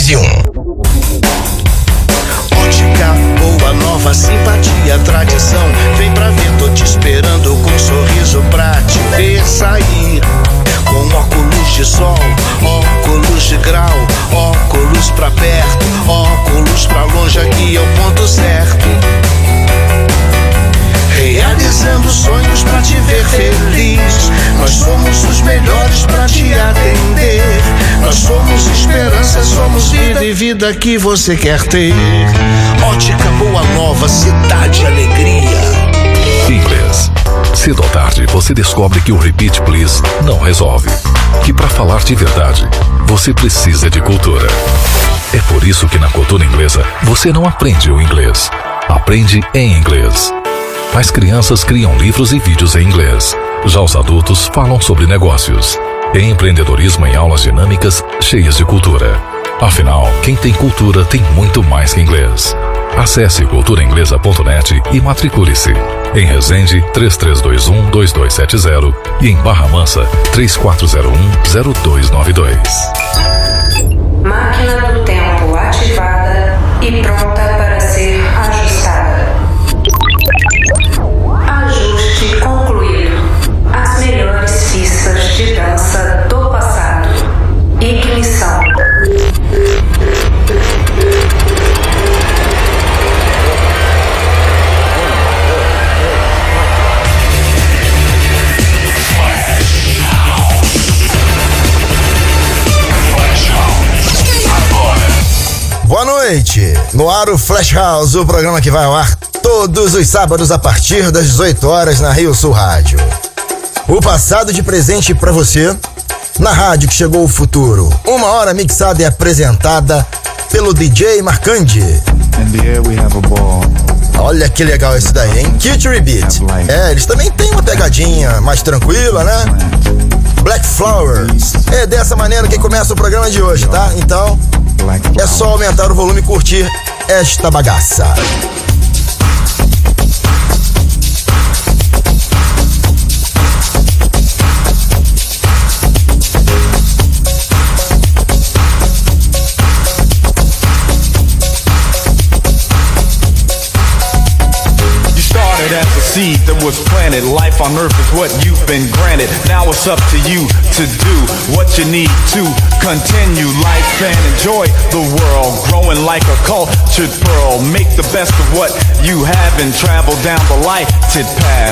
99.1. Ótica Boa Nova, simpatia, tradição. Vem pra ver, tô te esperando com um sorriso pra te ver sair. Com óculos de sol, óculos de grau, óculos pra perto, óculos pra longe, aqui é o ponto certo. Realizando sonhos pra te ver feliz. Nós somos os melhores pra te atender. Nós somos esperança, somos vida e vida que você quer ter. Ótica Boa Nova, cidade alegria. Inglês. Cedo ou tarde você descobre que o Repeat Please não resolve. Que para falar de verdade, você precisa de cultura. É por isso que na cultura inglesa você não aprende o inglês. Aprende em inglês. As crianças criam livros e vídeos em inglês. Já os adultos falam sobre negócios. Empreendedorismo em aulas dinâmicas cheias de cultura. Afinal, quem tem cultura tem muito mais que inglês. Acesse culturainglesa.net e matricule-se. Em Resende, 3321-2270 e em Barra Mansa, 3401-0292. Máquina do tempo ativada e pronta para ser ajustada. Ajuste concluído. As melhores pistas de dança do passado. Ignição. Boa noite! No ar o Flash House, o programa que vai ao ar todos os sábados a partir das 18 horas na Rio Sul Rádio. O passado de presente pra você, na rádio que chegou o futuro. Uma hora mixada e apresentada pelo DJ Marcandi. Olha que legal esse daí, hein? Kitty Beat. Eles também têm uma pegadinha mais tranquila, né? Black Flowers. É dessa maneira que começa o programa de hoje, tá? Então, é só aumentar o volume e curtir esta bagaça. As a seed that was planted, life on earth is what you've been granted. Now it's up to you to do what you need to continue life and enjoy the world. Growing like a cultured pearl. Make the best of what you have and travel down the lighted path.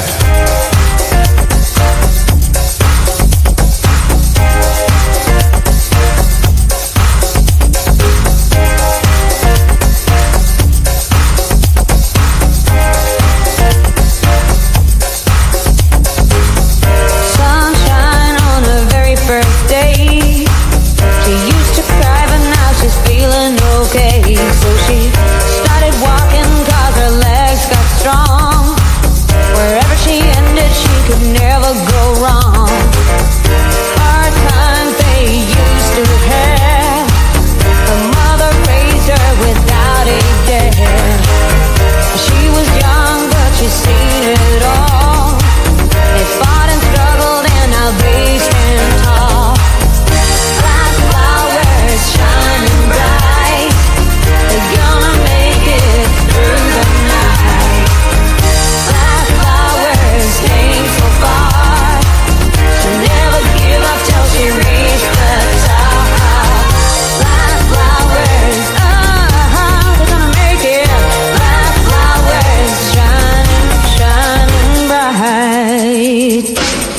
So she started walking 'cause her legs got strong. Wherever she ended, she could never go wrong. Hard times they used to have. Her mother raised her without a dad. She was young, but she's seen it all. They fought and struggled, and now they stand tall. Black flowers shining bright. They're gonna make it through the night. Black flowers came so far. She'll never give up till she reached the top. Black flowers, they're gonna make it. Black flowers shining, shining bright.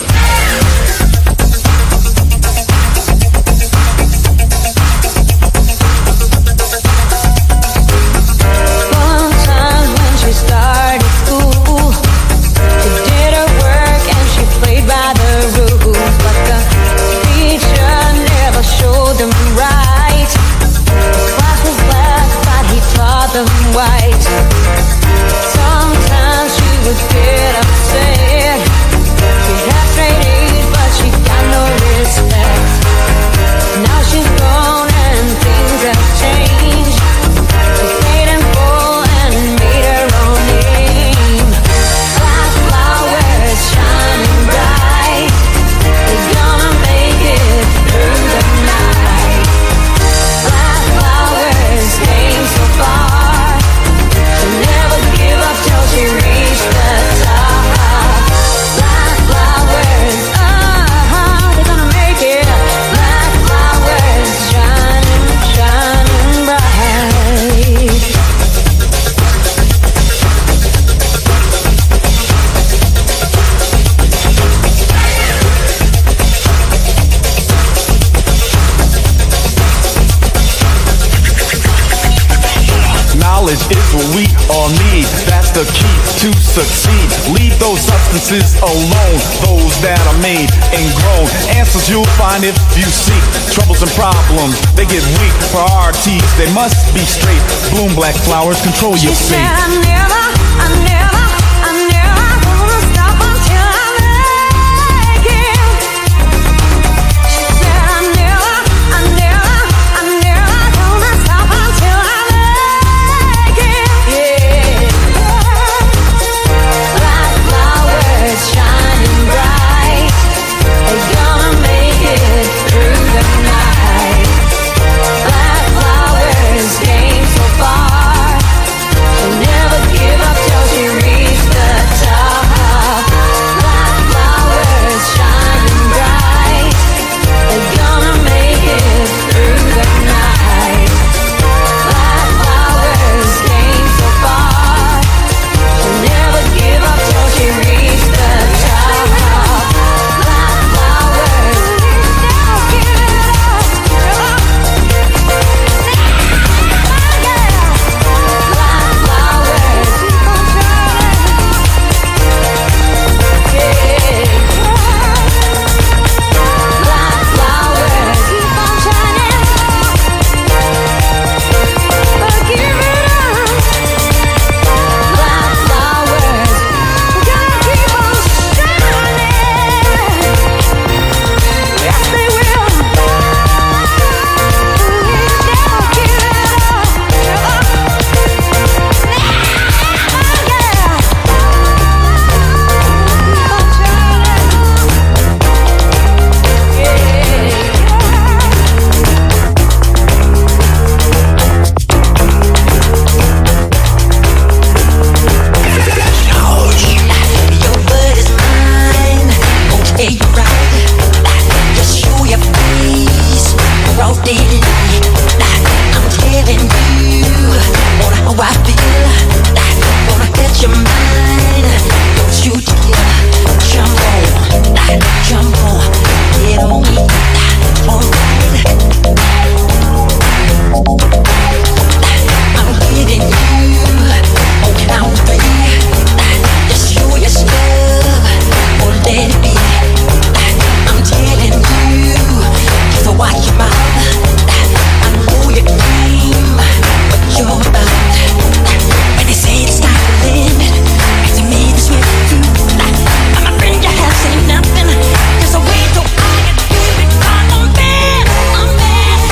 Sometimes when she started school, she did her work and she played by the rules. But the teacher never showed them right. The class was black, but he taught them white. Sometimes she would get upset. She had straight A's, but she got no respect. Now she's grown and things have changed. She paid in full and made her own name. Black flowers shining bright. They're gonna make it through the night. Black flowers. is what we all need. That's the key to succeed. Leave those substances alone, those that are made and grown. Answers you'll find if you seek. Troubles and problems, they get weak. Priorities, they must be straight. Bloom black flowers, control your fate. She said I never gonna stop until I make it. She said I never gonna stop until I make it. Yeah. Like flowers shining bright, they're gonna make it through the night. Like flowers came so far, she'll never give up till she reaches the top. Like flowers shining bright, they're gonna make it through the night. Like flowers came so far, she'll never give up till she reaches the top. Like flowers, never give it up. Like flowers, keep on shining. Yeah. Like flowers, keep on shining. But give it up. Like flowers, gotta keep on shining. Yes, they will. Never give it up. Your word is mine. Okay, you're right. Just show your face. Broad daylight. I'm telling you how I feel. Gonna get your mind. Don't you dare jump on, get on me. Alright. I'm giving you on count three. Just show your stuff or let it be. I'm telling you, just watch your mouth. I know your game, what you're about. When they say it's not the limit, to me this way too. I'm a friend, you have seen nothing. There's a way to I can do it. I'm bad.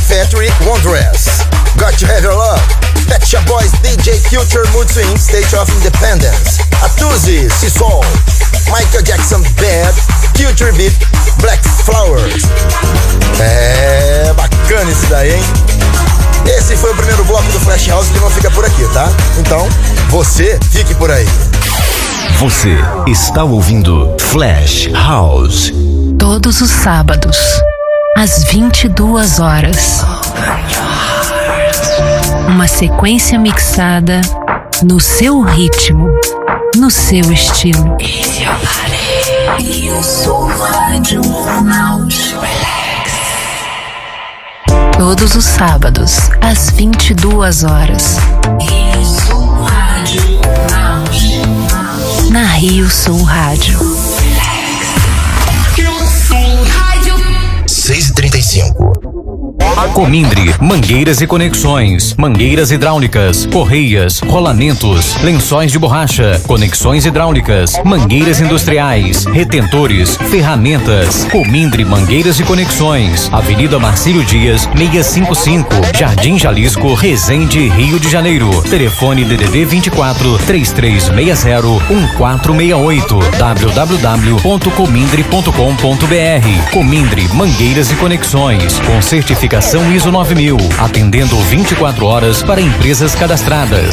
Factory, Wondrous. Got to Have Your Love. Pet Shop Boys, DJ Culture, Mood Swing, State of Independence. Atuzi, Sisol. Michael Jackson, Bad. Culture Beat, Black Flowers. É bacana isso daí, hein? Esse foi o primeiro bloco do Flash House que não fica por aqui, tá? Então, você fique por aí. Você está ouvindo Flash House. Todos os sábados, às 22 horas. Uma sequência mixada no seu ritmo, no seu estilo. Todos os sábados, às 22 horas. Na Rio Sul Rádio. 6h35. Comindre, mangueiras e conexões, mangueiras hidráulicas, correias, rolamentos, lençóis de borracha, conexões hidráulicas, mangueiras industriais, retentores, ferramentas. Comindre Mangueiras e Conexões, Avenida Marcílio Dias, 655, Jardim Jalisco, Resende, Rio de Janeiro. Telefone DDD 24 3360 1468 www.comindre.com.br. Comindre Mangueiras e Conexões, com certificação ISO 9000, atendendo 24 horas para empresas cadastradas.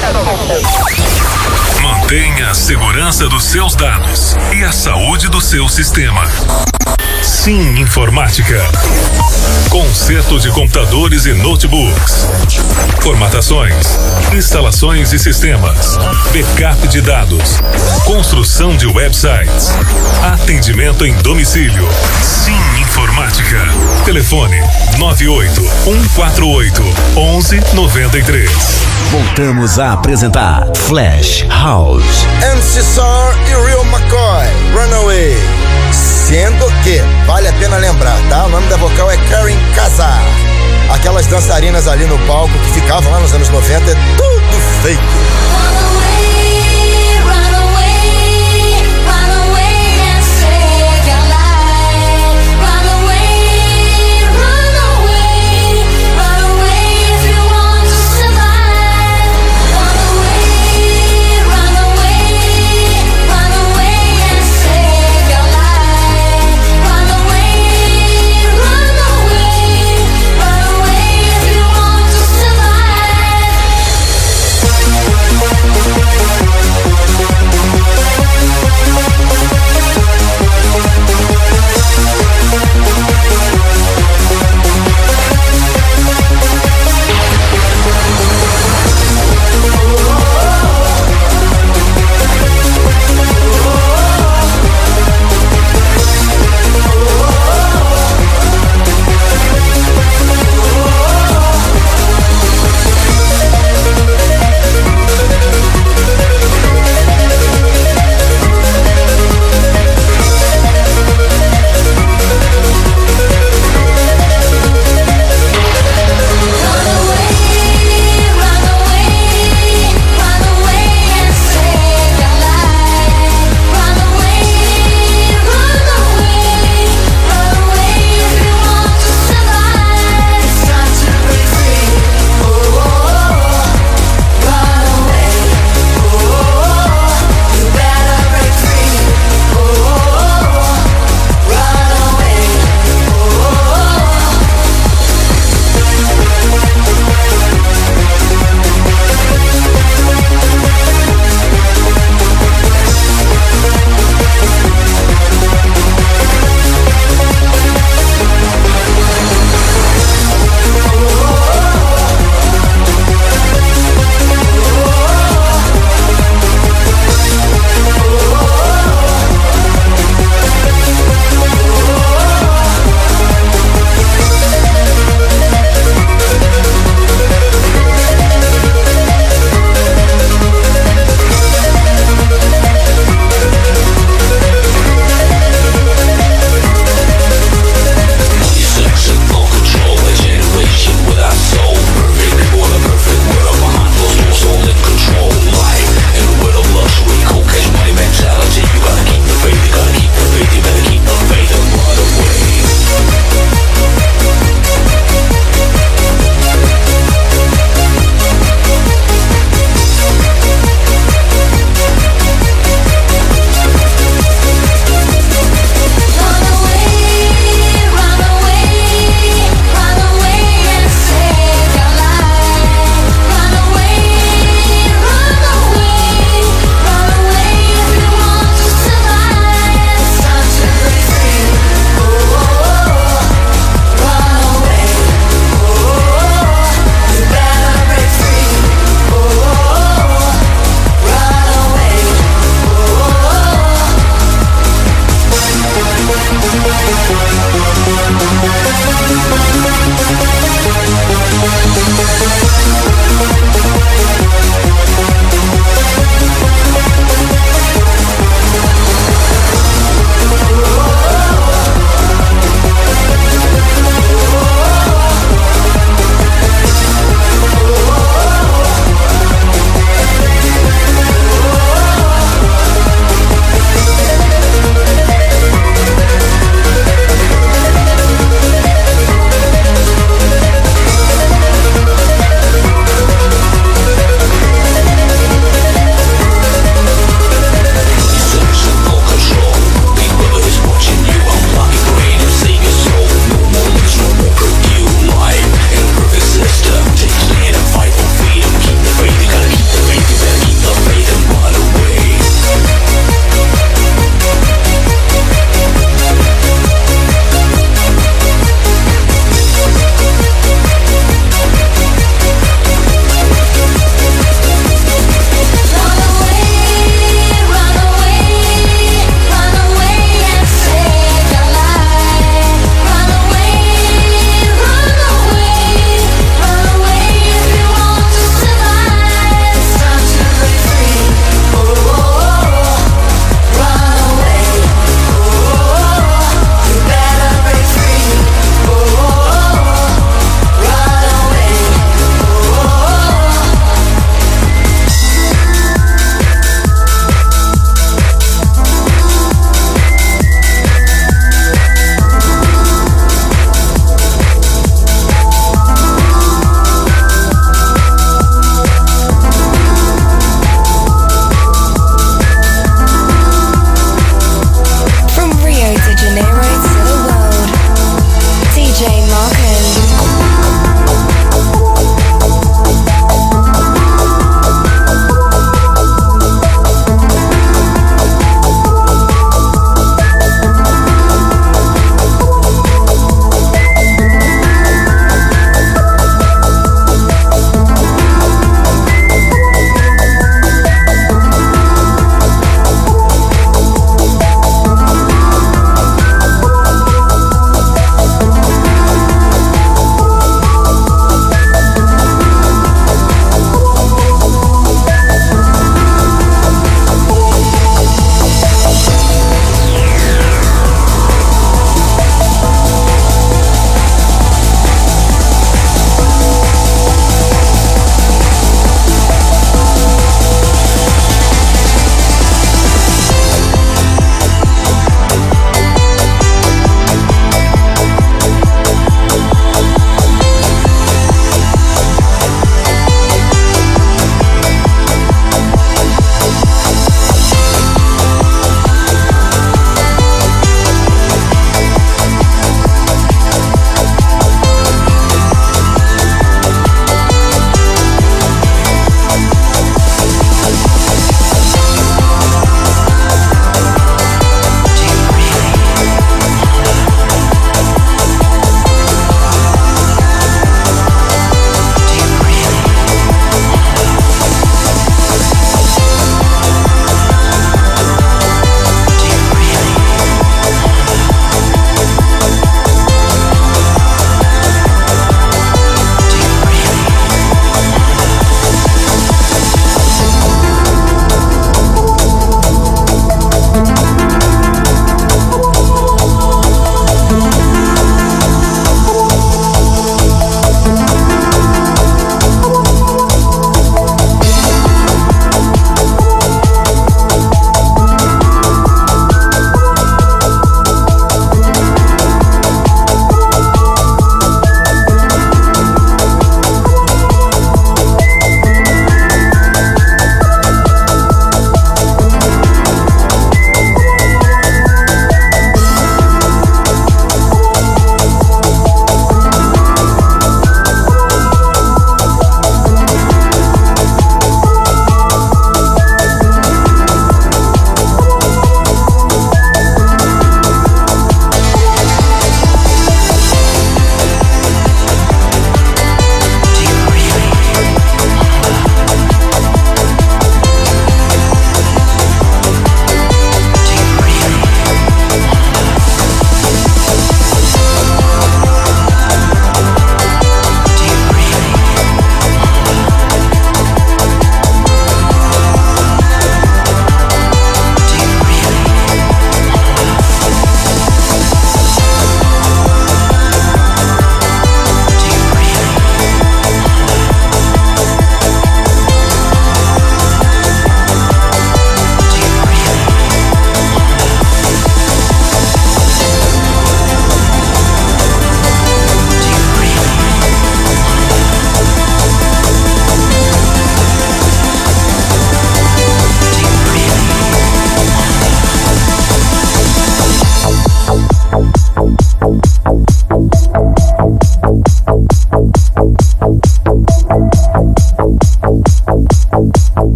Mantenha a segurança dos seus dados e a saúde do seu sistema. Sim Informática. Conserto de computadores e notebooks. Formatações, instalações de sistemas, backup de dados, construção de websites, atendimento em domicílio. Sim Informática. Telefone 98-148-1193. Voltamos a apresentar Flash House. MC Sar e Real McCoy, Runaway. Sendo que, vale a pena lembrar, tá? O nome da vocal é Karen Casar. Aquelas dançarinas ali no palco que ficavam lá nos anos 90, é tudo fake.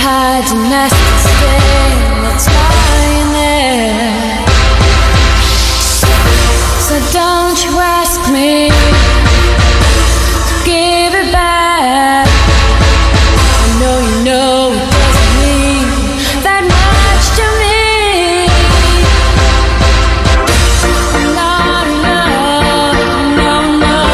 hides a nasty stain that's lying there. So don't you ask me to give it back. I know you know it doesn't mean that much to me. Not enough, no, no.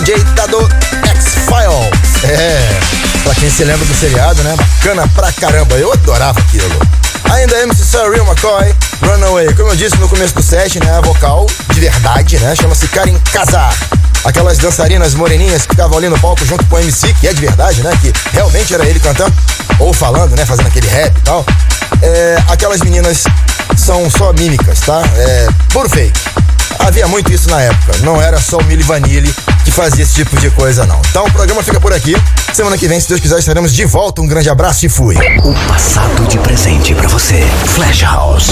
DJ Tado X-Files. Pra quem se lembra do seriado, né? Bacana pra caramba, eu adorava aquilo. Ainda MC Surreal McCoy, Runaway. Como eu disse no começo do set, né? A vocal de verdade, né? Chama-se Karen Kazar. Aquelas dançarinas moreninhas que ficavam ali no palco junto com o MC, que é de verdade, né? Que realmente era ele cantando, ou falando, né? Fazendo aquele rap e tal. Aquelas meninas são só mímicas, tá? Puro fake. Havia muito isso na época. Não era só o Milli Vanilli que fazia esse tipo de coisa, não. Então o programa fica por aqui. Semana que vem, se Deus quiser, estaremos de volta. Um grande abraço e fui. O passado de presente pra você. Flash House.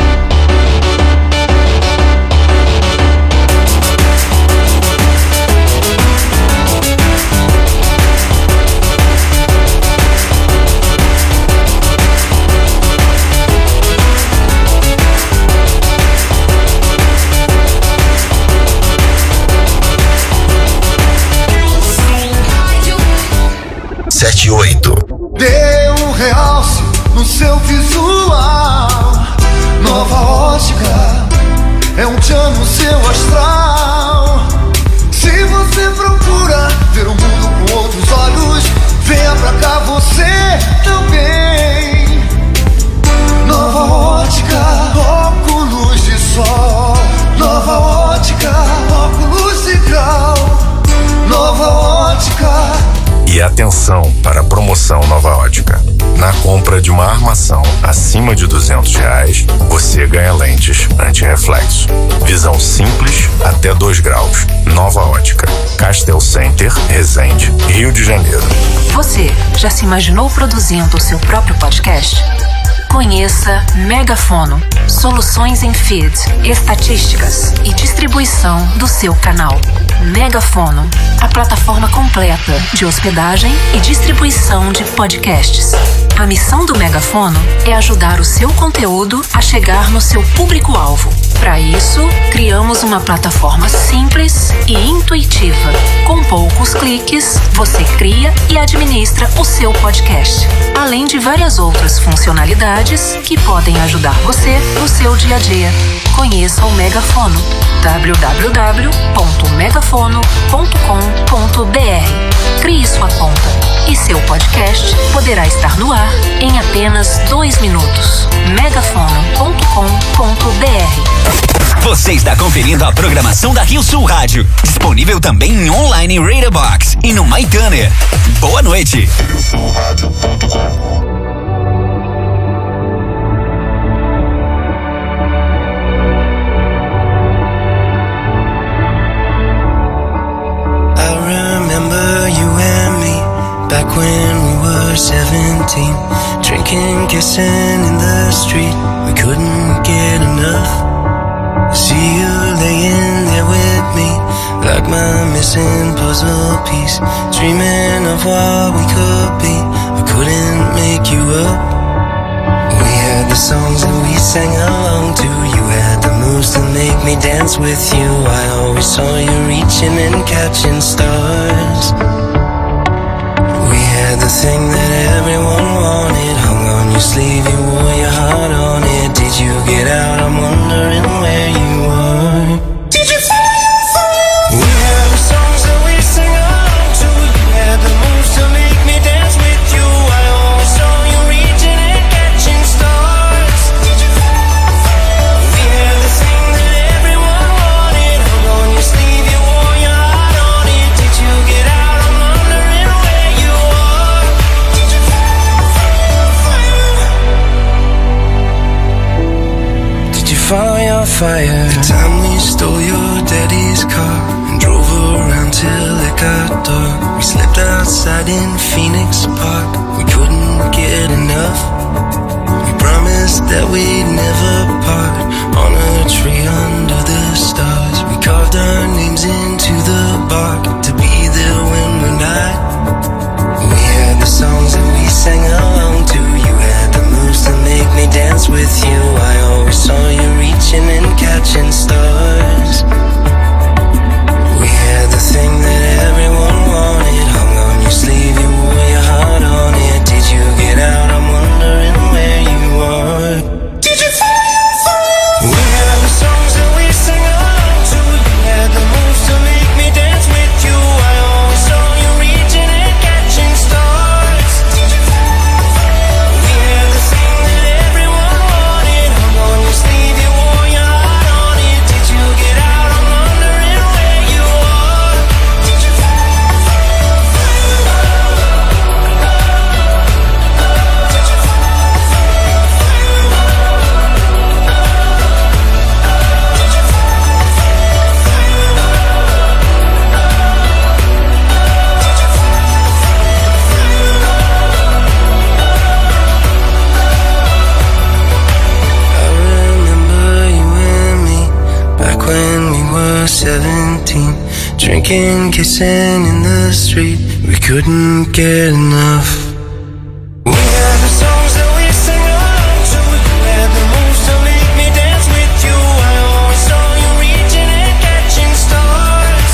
Dê um realce no seu visual. Nova ótica é um tchan no seu astral. Se você procura ver o mundo com outros olhos, venha pra cá você também. Nova ótica, óculos de sol. Nova ótica, óculos de grau. Nova ótica. E atenção para a promoção Nova Ótica. Na compra de uma armação acima de R$200, você ganha lentes anti-reflexo. Visão simples até 2 graus. Nova Ótica. Castel Center, Resende, Rio de Janeiro. Você já se imaginou produzindo o seu próprio podcast? Conheça Megafono, soluções em feed, estatísticas e distribuição do seu canal. Megafono, a plataforma completa de hospedagem e distribuição de podcasts. A missão do Megafono é ajudar o seu conteúdo a chegar no seu público-alvo. Para isso, criamos uma plataforma simples e intuitiva. Com poucos cliques, você cria e administra o seu podcast, além de várias outras funcionalidades que podem ajudar você no seu dia a dia. Conheça o Megafono. www.megafono.com.br. Crie sua conta e seu podcast poderá estar no ar em apenas 2 minutos. megafono.com.br. Você está conferindo a programação da Rio Sul Rádio, disponível também em online Radio Box e no MyTuner. Boa noite. Back when we were 17, drinking, kissing in the street, we couldn't get enough. See you laying there with me, like my missing puzzle piece, dreaming of what we could be, but couldn't make you up. We had the songs that we sang along to, you had the moves to make me dance with you. I always saw you reaching and catching stars. The thing that everyone wanted hung on your sleeve, you wore your heart on it. Did you get out? I'm wondering where you were. Did you follow your fire? We had the songs that we sang along to, you had the moves to make me dance with you. I always saw you reaching and catching stars. Did you follow your fire? We had the thing that everyone wanted hung on your sleeve, you wore your heart on it. Did you get out? I'm wondering where you are. Fire. The time we stole your daddy's car and drove around till it got dark. We slept outside in Phoenix Park, we couldn't get enough. We promised that we'd never part, on a tree under the stars. We carved our names into the bark, to be there when we're not. We had the songs that we sang along to, you had the moves to make me dance with you. I always saw you reaching and catching stars. We had the thing that everyone wanted hung on your sleeve, you wore your heart on it. Did you get out? I'm wondering where you are. Did you follow your fire? We had the songs that we sang along to, you had the moves to make me dance with drinking, kissing in the street. We couldn't get enough. We had the songs that we sang along to. You had the moves to make me dance with you. I always saw you reaching and catching stars.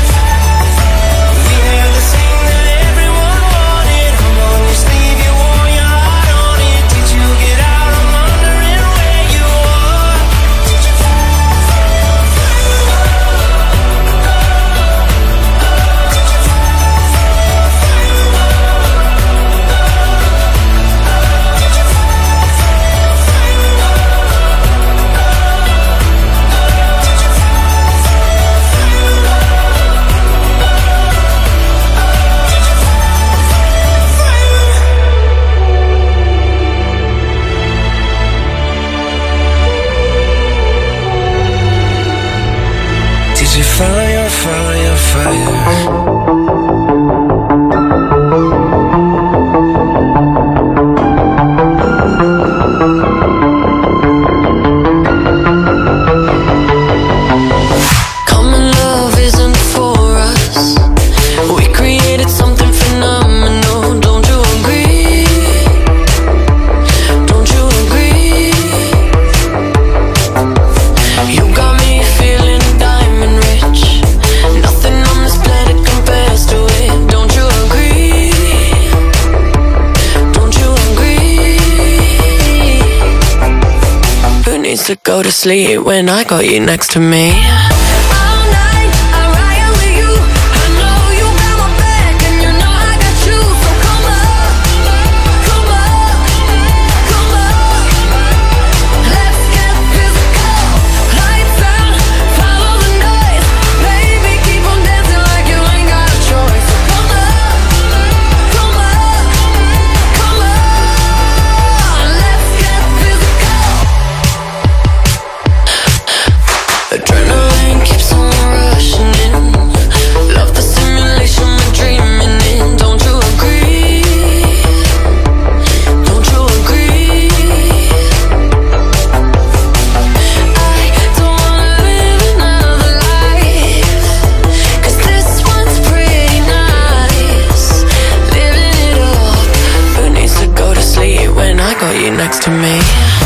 We had the thing that everyone wanted. Hung on your sleeve, you wore your heart on it. Did you get out? I'm wondering where you are. Did you fire, fire, fire? Common love isn't for us. We created something phenomenal. Don't you agree? Don't you agree? You got me feeling diamond rich. Nothing on this planet compares to it. Don't you agree? Don't you agree? Who needs to go to sleep when I got you next to me? Adrenaline keeps on rushing in. Love the simulation we're dreaming in. Don't you agree? Don't you agree? I don't wanna live another life, 'cause this one's pretty nice. Living it up. Who needs to go to sleep when I got you next to me?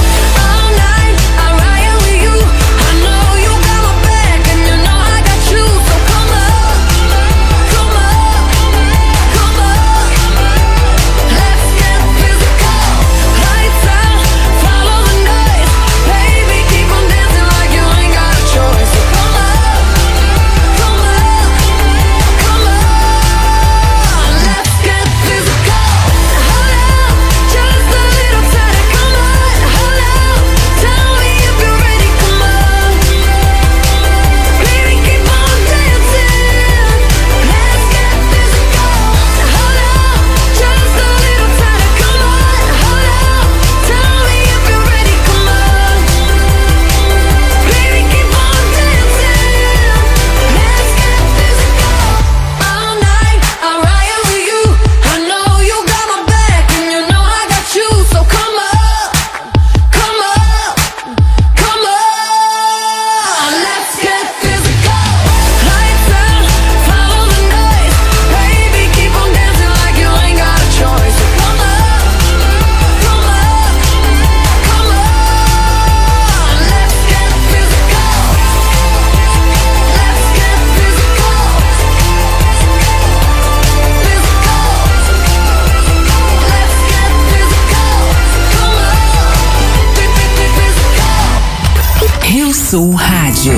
Rio Sul Rádio.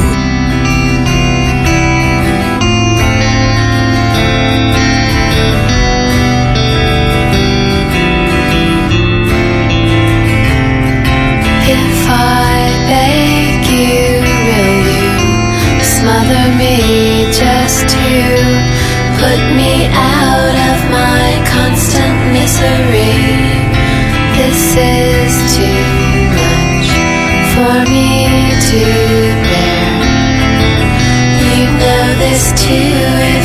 If I beg you, will you smother me just to put me out of my constant misery? This is too much for me to bear. You know this too